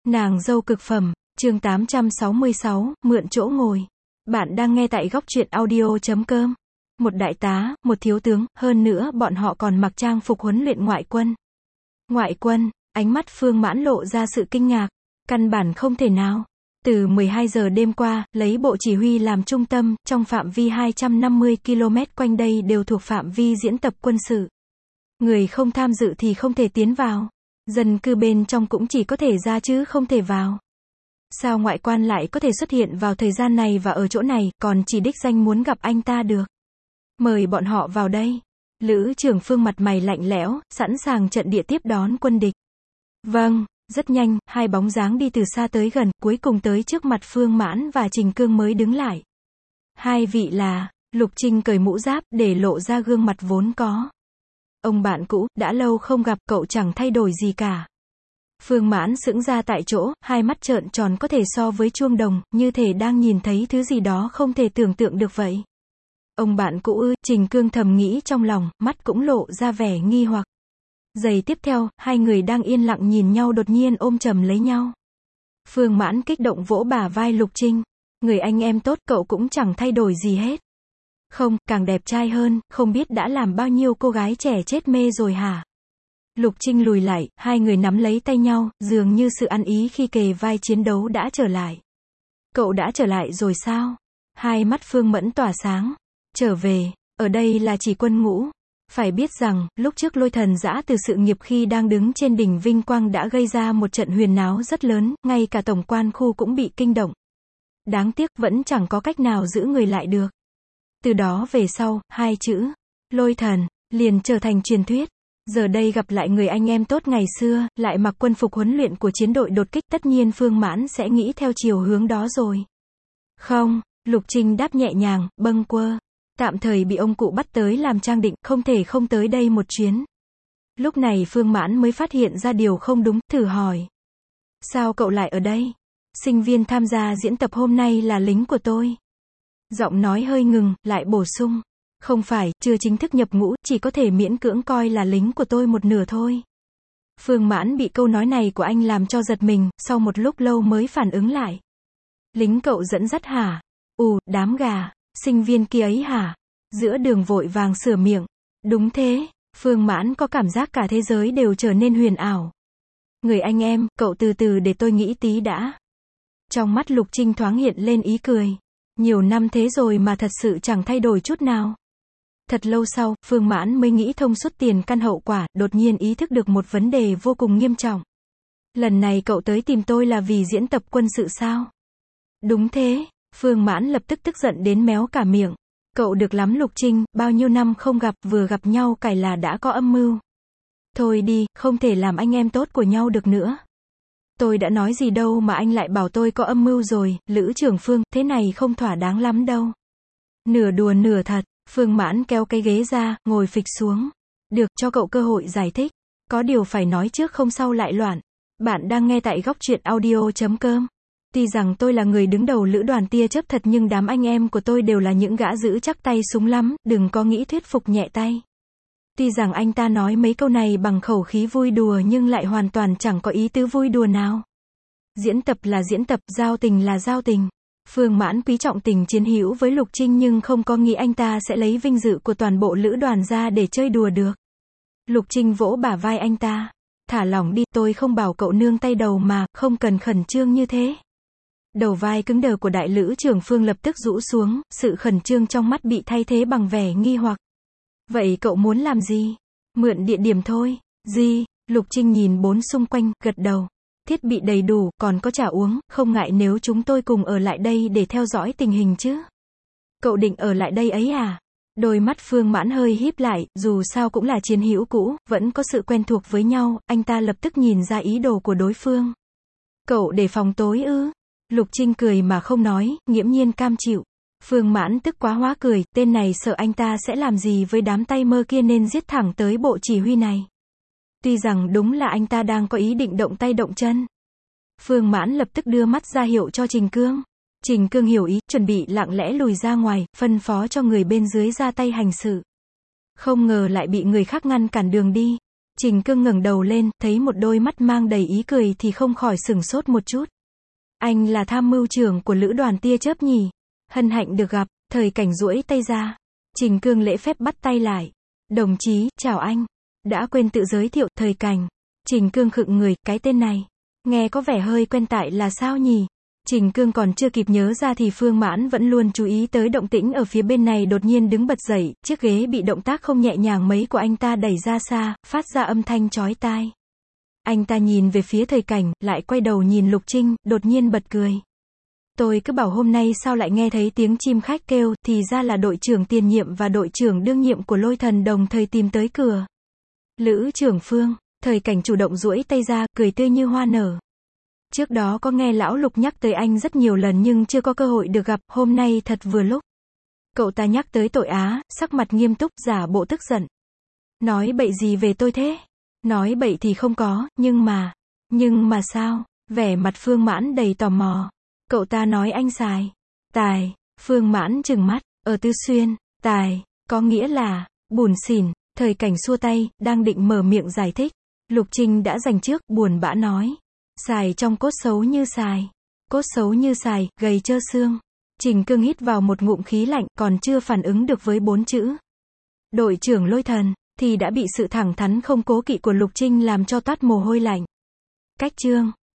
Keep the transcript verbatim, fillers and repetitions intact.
Nàng dâu cực phẩm, chương tám trăm sáu mươi sáu, mượn chỗ ngồi. Bạn đang nghe tại góc truyện audio chấm com. Một đại tá, một thiếu tướng, hơn nữa bọn họ còn mặc trang phục huấn luyện ngoại quân. Ngoại quân, ánh mắt Phương Mãn lộ ra sự kinh ngạc. Căn bản không thể nào. Từ mười hai giờ đêm qua, lấy bộ chỉ huy làm trung tâm, trong phạm vi hai trăm năm mươi ki lô mét quanh đây đều thuộc phạm vi diễn tập quân sự. Người không tham dự thì không thể tiến vào. Dân cư bên trong cũng chỉ có thể ra chứ không thể vào. Sao ngoại quan lại có thể xuất hiện vào thời gian này và ở chỗ này, còn chỉ đích danh muốn gặp anh ta được. Mời bọn họ vào đây. Lữ trưởng Phương mặt mày lạnh lẽo, sẵn sàng trận địa tiếp đón quân địch. Vâng, rất nhanh, hai bóng dáng đi từ xa tới gần, cuối cùng tới trước mặt Phương Mãn và Trình Cương mới đứng lại. Hai vị là, Lục Trinh cởi mũ giáp, để lộ ra gương mặt vốn có. Ông bạn cũ, đã lâu không gặp, cậu chẳng thay đổi gì cả. Phương Mãn sững ra tại chỗ, hai mắt trợn tròn có thể so với chuông đồng, như thể đang nhìn thấy thứ gì đó không thể tưởng tượng được vậy. Ông bạn cũ ư, Trình Cương thầm nghĩ trong lòng, mắt cũng lộ ra vẻ nghi hoặc. Giây tiếp theo, hai người đang yên lặng nhìn nhau đột nhiên ôm chầm lấy nhau. Phương Mãn kích động vỗ bả vai Lục Trinh. Người anh em tốt, cậu cũng chẳng thay đổi gì hết. Không, càng đẹp trai hơn, không biết đã làm bao nhiêu cô gái trẻ chết mê rồi hả? Lục Trinh lùi lại, hai người nắm lấy tay nhau, dường như sự ăn ý khi kề vai chiến đấu đã trở lại. Cậu đã trở lại rồi sao? Hai mắt Phương Mẫn tỏa sáng. Trở về, ở đây là chỉ quân ngũ. Phải biết rằng, lúc trước Lôi Thần giã từ sự nghiệp khi đang đứng trên đỉnh vinh quang đã gây ra một trận huyền náo rất lớn, ngay cả tổng quan khu cũng bị kinh động. Đáng tiếc vẫn chẳng có cách nào giữ người lại được. Từ đó về sau, hai chữ, Lôi Thần, liền trở thành truyền thuyết. Giờ đây gặp lại người anh em tốt ngày xưa, lại mặc quân phục huấn luyện của chiến đội đột kích, tất nhiên Phương Mãn sẽ nghĩ theo chiều hướng đó rồi. Không, Lục Trinh đáp nhẹ nhàng, bâng quơ. Tạm thời bị ông cụ bắt tới làm trang định, không thể không tới đây một chuyến. Lúc này Phương Mãn mới phát hiện ra điều không đúng, thử hỏi. Sao cậu lại ở đây? Sinh viên tham gia diễn tập hôm nay là lính của tôi. Giọng nói hơi ngừng, lại bổ sung. Không phải, chưa chính thức nhập ngũ, chỉ có thể miễn cưỡng coi là lính của tôi một nửa thôi. Phương Mãn bị câu nói này của anh làm cho giật mình, sau một lúc lâu mới phản ứng lại. Lính cậu dẫn dắt hả? Ù, đám gà, sinh viên kia ấy hả? Giữa đường vội vàng sửa miệng. Đúng thế, Phương Mãn có cảm giác cả thế giới đều trở nên huyền ảo. Người anh em, cậu từ từ để tôi nghĩ tí đã. Trong mắt Lục Trinh thoáng hiện lên ý cười. Nhiều năm thế rồi mà thật sự chẳng thay đổi chút nào. Thật lâu sau, Phương Mãn mới nghĩ thông suốt tiền căn hậu quả, đột nhiên ý thức được một vấn đề vô cùng nghiêm trọng. Lần này cậu tới tìm tôi là vì diễn tập quân sự sao? Đúng thế, Phương Mãn lập tức tức giận đến méo cả miệng. Cậu được lắm Lục Trinh, bao nhiêu năm không gặp, vừa gặp nhau cải là đã có âm mưu. Thôi đi, không thể làm anh em tốt của nhau được nữa. Tôi đã nói gì đâu mà anh lại bảo tôi có âm mưu rồi, Lữ trưởng Phương, thế này không thỏa đáng lắm đâu. Nửa đùa nửa thật, Phương Mãn kéo cái ghế ra, ngồi phịch xuống. Được, cho cậu cơ hội giải thích. Có điều phải nói trước không sau lại loạn. Bạn đang nghe tại góc truyện audio chấm com. Tuy rằng tôi là người đứng đầu lữ đoàn tia chớp thật nhưng đám anh em của tôi đều là những gã giữ chắc tay súng lắm, đừng có nghĩ thuyết phục nhẹ tay. Tuy rằng anh ta nói mấy câu này bằng khẩu khí vui đùa nhưng lại hoàn toàn chẳng có ý tứ vui đùa nào. Diễn tập là diễn tập, giao tình là giao tình. Phương Mãn quý trọng tình chiến hữu với Lục Trinh nhưng không có nghĩ anh ta sẽ lấy vinh dự của toàn bộ lữ đoàn ra để chơi đùa được. Lục Trinh vỗ bả vai anh ta. Thả lỏng đi, tôi không bảo cậu nương tay đầu mà, không cần khẩn trương như thế. Đầu vai cứng đờ của đại lữ trưởng Phương lập tức rũ xuống, sự khẩn trương trong mắt bị thay thế bằng vẻ nghi hoặc. Vậy cậu muốn làm gì? Mượn địa điểm thôi. Gì? Lục Trinh nhìn bốn xung quanh, gật đầu. Thiết bị đầy đủ, còn có trà uống, không ngại nếu chúng tôi cùng ở lại đây để theo dõi tình hình chứ. Cậu định ở lại đây ấy à? Đôi mắt Phương Mãn hơi híp lại, dù sao cũng là chiến hữu cũ, vẫn có sự quen thuộc với nhau, anh ta lập tức nhìn ra ý đồ của đối phương. Cậu đề phòng tối ư? Lục Trinh cười mà không nói, nghiễm nhiên cam chịu. Phương Mãn tức quá hóa cười, tên này sợ anh ta sẽ làm gì với đám tay mơ kia nên giết thẳng tới bộ chỉ huy này. Tuy rằng đúng là anh ta đang có ý định động tay động chân. Phương Mãn lập tức đưa mắt ra hiệu cho Trình Cương. Trình Cương hiểu ý, chuẩn bị lặng lẽ lùi ra ngoài, phân phó cho người bên dưới ra tay hành sự. Không ngờ lại bị người khác ngăn cản đường đi. Trình Cương ngẩng đầu lên, thấy một đôi mắt mang đầy ý cười thì không khỏi sửng sốt một chút. Anh là tham mưu trưởng của lữ đoàn tia chớp nhỉ? Hân hạnh được gặp. Thời Cảnh duỗi tay ra. Trình Cương lễ phép bắt tay lại. Đồng chí, chào anh. Đã quên tự giới thiệu, Thời Cảnh. Trình Cương khựng người, cái tên này. Nghe có vẻ hơi quen tại là sao nhỉ? Trình Cương còn chưa kịp nhớ ra thì Phương Mãn vẫn luôn chú ý tới động tĩnh ở phía bên này đột nhiên đứng bật dậy, chiếc ghế bị động tác không nhẹ nhàng mấy của anh ta đẩy ra xa, phát ra âm thanh chói tai. Anh ta nhìn về phía Thời Cảnh, lại quay đầu nhìn Lục Trinh, đột nhiên bật cười. Tôi cứ bảo hôm nay sao lại nghe thấy tiếng chim khách kêu, thì ra là đội trưởng tiền nhiệm và đội trưởng đương nhiệm của Lôi Thần đồng thời tìm tới cửa. Lữ trưởng Phương, Thời Cảnh chủ động duỗi tay ra, cười tươi như hoa nở. Trước đó có nghe lão Lục nhắc tới anh rất nhiều lần nhưng chưa có cơ hội được gặp, hôm nay thật vừa lúc. Cậu ta nhắc tới tội Á, sắc mặt nghiêm túc, giả bộ tức giận. Nói bậy gì về tôi thế? Nói bậy thì không có, nhưng mà... Nhưng mà sao? Vẻ mặt Phương Mãn đầy tò mò. Cậu ta nói anh xài. Tài. Phương Mãn trừng mắt. Ở Tư Xuyên. Tài. Có nghĩa là... Bủn xỉn. Thời Cảnh xua tay, đang định mở miệng giải thích. Lục Trinh đã giành trước, buồn bã nói. Xài trong cốt xấu như xài. Cốt xấu như xài, gầy trơ xương. Trình Cương hít vào một ngụm khí lạnh, còn chưa phản ứng được với bốn chữ. Đội trưởng Lôi Thần, thì đã bị sự thẳng thắn không cố kỵ của Lục Trinh làm cho toát mồ hôi lạnh. Cách chương.